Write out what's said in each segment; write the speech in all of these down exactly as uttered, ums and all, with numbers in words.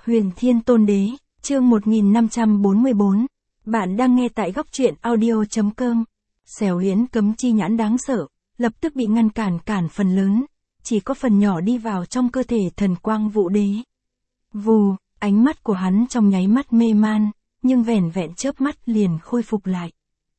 Huyền Thiên Tôn Đế, chương một nghìn năm trăm bốn mươi bốn. Bạn đang nghe tại góc truyện audio.com. Xẻo Yến cấm chi nhãn đáng sợ, lập tức bị ngăn cản cản phần lớn, chỉ có phần nhỏ đi vào trong cơ thể thần quang vũ đế. Vù, ánh mắt của hắn trong nháy mắt mê man, nhưng vẻn vẹn chớp mắt liền khôi phục lại.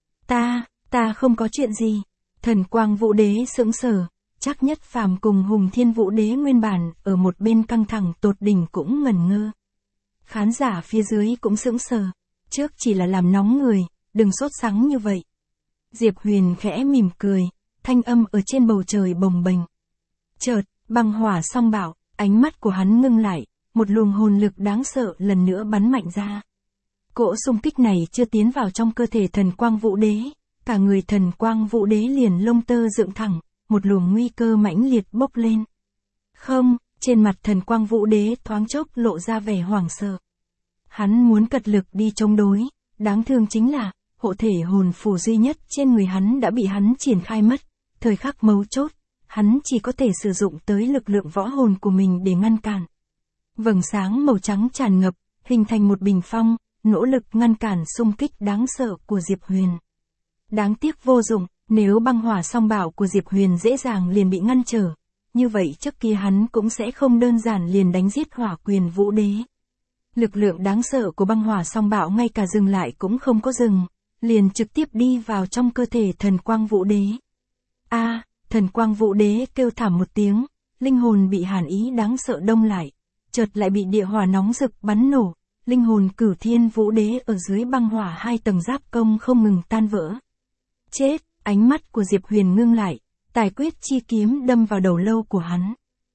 Ta, ta không có chuyện gì. Thần quang vũ đế sững sờ, Trác Nhất Phàm cùng Hùng Thiên Vũ Đế nguyên bản ở một bên căng thẳng tột đỉnh cũng ngẩn ngơ. Khán giả phía dưới cũng sững sờ, trước chỉ là làm nóng người, đừng sốt sắng như vậy. Diệp Huyền khẽ mỉm cười, thanh âm ở trên bầu trời bồng bềnh. Chợt, băng hỏa song bạo, ánh mắt của hắn ngưng lại, một luồng hồn lực đáng sợ lần nữa bắn mạnh ra. Cỗ xung kích này chưa tiến vào trong cơ thể thần quang vũ đế, cả người thần quang vũ đế liền lông tơ dựng thẳng, một luồng nguy cơ mãnh liệt bốc lên. Không, trên mặt thần quang vũ đế thoáng chốc lộ ra vẻ hoảng sợ. Hắn muốn cật lực đi chống đối, đáng thương chính là, hộ thể hồn phù duy nhất trên người hắn đã bị hắn triển khai mất, thời khắc mấu chốt, hắn chỉ có thể sử dụng tới lực lượng võ hồn của mình để ngăn cản. Vầng sáng màu trắng tràn ngập, hình thành một bình phong, nỗ lực ngăn cản xung kích đáng sợ của Diệp Huyền. Đáng tiếc vô dụng, nếu băng hỏa song bảo của Diệp Huyền dễ dàng liền bị ngăn trở, như vậy trước kia hắn cũng sẽ không đơn giản liền đánh giết hỏa quyền vũ đế. Lực lượng đáng sợ của băng hỏa song bạo ngay cả dừng lại cũng không có dừng, liền trực tiếp đi vào trong cơ thể thần quang vũ đế. A, à, thần quang vũ đế kêu thảm một tiếng, linh hồn bị hàn ý đáng sợ đông lại, chợt lại bị địa hỏa nóng rực bắn nổ, linh hồn Cửu Thiên Vũ Đế ở dưới băng hỏa hai tầng giáp công không ngừng tan vỡ. Chết, ánh mắt của Diệp Huyền ngưng lại, tài quyết chi kiếm đâm vào đầu lâu của hắn.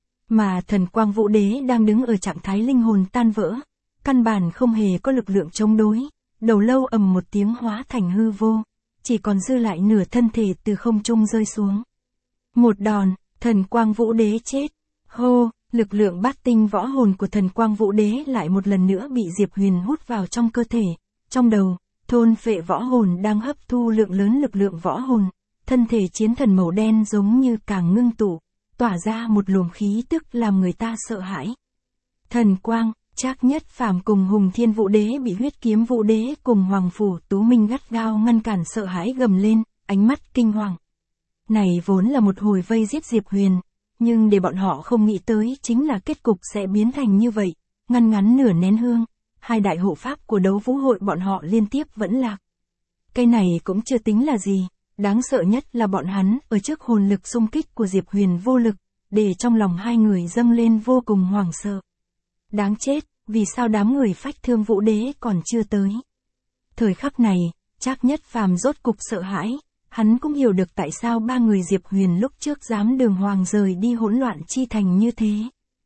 Mà thần quang vũ đế đang đứng ở trạng thái linh hồn tan vỡ, căn bản không hề có lực lượng chống đối, đầu lâu ầm một tiếng hóa thành hư vô, chỉ còn dư lại nửa thân thể từ không trung rơi xuống. Một đòn, thần quang vũ đế chết. Hô, lực lượng bát tinh võ hồn của thần quang vũ đế lại một lần nữa bị Diệp Huyền hút vào trong cơ thể, trong đầu, thôn phệ võ hồn đang hấp thu lượng lớn lực lượng võ hồn, thân thể chiến thần màu đen giống như càng ngưng tụ, tỏa ra một luồng khí tức làm người ta sợ hãi. Thần quang, Trác Nhất Phàm cùng Hùng Thiên Vũ Đế bị huyết kiếm vũ đế cùng Hoàng Phủ Tú Minh gắt gao ngăn cản sợ hãi gầm lên, ánh mắt kinh hoàng. Này vốn là một hồi vây giết Diệp Huyền, nhưng để bọn họ không nghĩ tới chính là kết cục sẽ biến thành như vậy, ngăn ngắn nửa nén hương, hai đại hộ pháp của đấu vũ hội bọn họ liên tiếp vẫn lạc. Cái này cũng chưa tính là gì, đáng sợ nhất là bọn hắn ở trước hồn lực xung kích của Diệp Huyền vô lực, để trong lòng hai người dâng lên vô cùng hoảng sợ. Đáng chết, vì sao đám người phách thương vũ đế còn chưa tới? Thời khắc này, Trác Nhất Phàm rốt cục sợ hãi, hắn cũng hiểu được tại sao ba người Diệp Huyền lúc trước dám đường hoàng rời đi hỗn loạn chi thành như thế.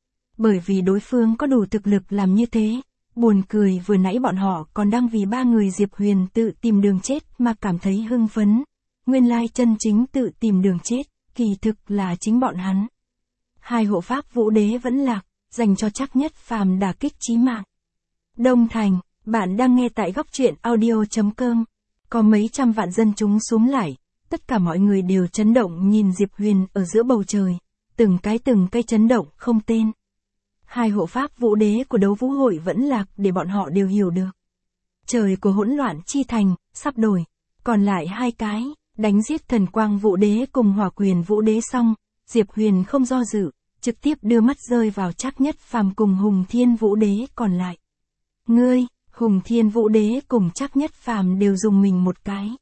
Bởi vì đối phương có đủ thực lực làm như thế. Buồn cười vừa nãy bọn họ còn đang vì ba người Diệp Huyền tự tìm đường chết mà cảm thấy hưng phấn. Nguyên lai chân chính tự tìm đường chết, kỳ thực là chính bọn hắn. Hai hộ pháp vũ đế vẫn lạc, dành cho Trác Nhất Phàm đả kích chí mạng. Đông Thành, bạn đang nghe tại góc truyện audio.com. Có mấy trăm vạn dân chúng xúm lại, tất cả mọi người đều chấn động nhìn Diệp Huyền ở giữa bầu trời, từng cái từng cái chấn động không tên. Hai hộ pháp vũ đế của đấu vũ hội vẫn lạc để bọn họ đều hiểu được. Trời của hỗn loạn chi thành, sắp đổi, còn lại hai cái, đánh giết thần quang vũ đế cùng hỏa quyền vũ đế xong, Diệp Huyền không do dự, trực tiếp đưa mắt rơi vào Trác Nhất Phàm cùng Hùng Thiên Vũ Đế còn lại. Ngươi, Hùng Thiên Vũ Đế cùng Trác Nhất Phàm đều dùng mình một cái.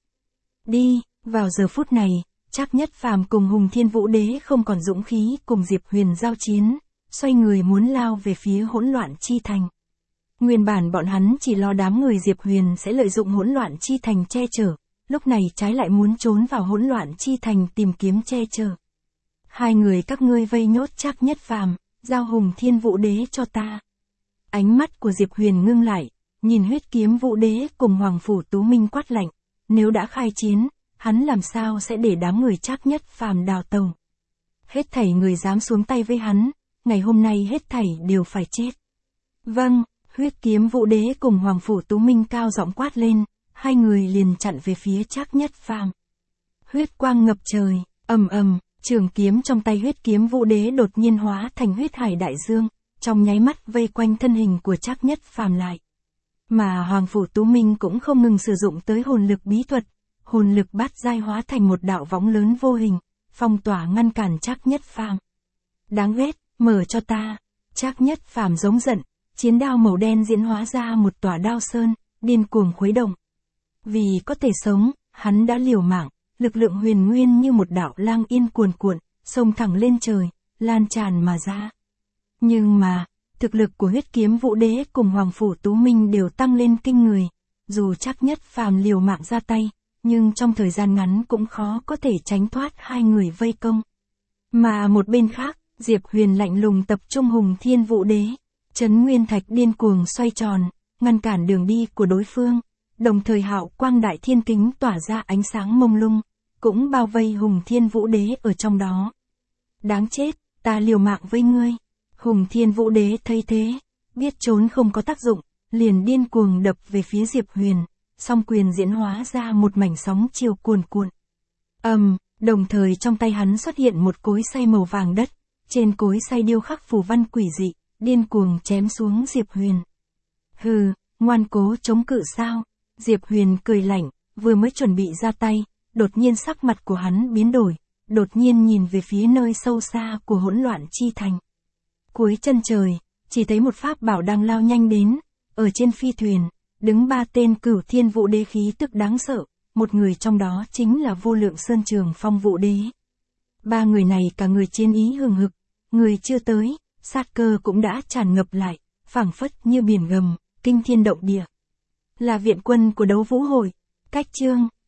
Đi, vào giờ phút này, Trác Nhất Phàm cùng Hùng Thiên Vũ Đế không còn dũng khí cùng Diệp Huyền giao chiến, xoay người muốn lao về phía hỗn loạn chi thành. Nguyên bản bọn hắn chỉ lo đám người Diệp Huyền sẽ lợi dụng hỗn loạn chi thành che chở, lúc này trái lại muốn trốn vào hỗn loạn chi thành tìm kiếm che chở. Hai người các ngươi vây nhốt Trác Nhất Phàm, giao Hùng Thiên Vũ Đế cho ta. Ánh mắt của Diệp Huyền ngưng lại, nhìn huyết kiếm vũ đế cùng Hoàng Phủ Tú Minh quát lạnh, nếu đã khai chiến, hắn làm sao sẽ để đám người Trác Nhất Phàm đào tẩu. Hết thảy người dám xuống tay với hắn, ngày hôm nay hết thảy đều phải chết. Vâng, huyết kiếm vũ đế cùng Hoàng Phủ Tú Minh cao giọng quát lên, hai người liền chặn về phía Trác Nhất Phàm. Huyết quang ngập trời, ầm ầm, trường kiếm trong tay huyết kiếm vũ đế đột nhiên hóa thành huyết hải đại dương, trong nháy mắt vây quanh thân hình của Trác Nhất Phàm lại. Mà Hoàng Phủ Tú Minh cũng không ngừng sử dụng tới hồn lực bí thuật, hồn lực bát giai hóa thành một đạo võng lớn vô hình, phong tỏa ngăn cản Trác Nhất Phàm. Đáng ghét, mở cho ta. Trác Nhất Phàm giống giận, chiến đao màu đen diễn hóa ra một tòa đao sơn, điên cuồng khuấy động. Vì có thể sống, hắn đã liều mạng, lực lượng huyền nguyên như một đạo lang yên cuồn cuộn, xông thẳng lên trời, lan tràn mà ra. Nhưng mà, thực lực của Huyết Kiếm Vũ Đế cùng Hoàng Phủ Tú Minh đều tăng lên kinh người. Dù Trác Nhất Phàm liều mạng ra tay, nhưng trong thời gian ngắn cũng khó có thể tránh thoát hai người vây công. Mà một bên khác, Diệp Huyền lạnh lùng tập trung Hùng Thiên Vũ Đế, Chấn Nguyên Thạch điên cuồng xoay tròn, ngăn cản đường đi của đối phương, đồng thời Hạo Quang Đại Thiên Kính tỏa ra ánh sáng mông lung, cũng bao vây Hùng Thiên Vũ Đế ở trong đó. Đáng chết, ta liều mạng với ngươi. Hùng Thiên Vũ Đế thấy thế, biết trốn không có tác dụng, liền điên cuồng đập về phía Diệp Huyền, song quyền diễn hóa ra một mảnh sóng chiều cuồn cuộn. Ầm, um, đồng thời trong tay hắn xuất hiện một cối xay màu vàng đất, trên cối xay điêu khắc phù văn quỷ dị, điên cuồng chém xuống Diệp Huyền. Hừ, ngoan cố chống cự sao? Diệp Huyền cười lạnh, vừa mới chuẩn bị ra tay, đột nhiên sắc mặt của hắn biến đổi, đột nhiên nhìn về phía nơi sâu xa của Hỗn Loạn Chi Thành. Cuối chân trời, chỉ thấy một pháp bảo đang lao nhanh đến, ở trên phi thuyền, đứng ba tên Cửu Thiên Vũ Đế khí tức đáng sợ, một người trong đó chính là Vô Lượng Sơn Trường Phong Vũ Đế. Ba người này cả người chiến ý hừng hực, người chưa tới, sát cơ cũng đã tràn ngập lại, phảng phất như biển gầm, kinh thiên động địa. Là viện quân của Đấu Vũ Hội, cách chương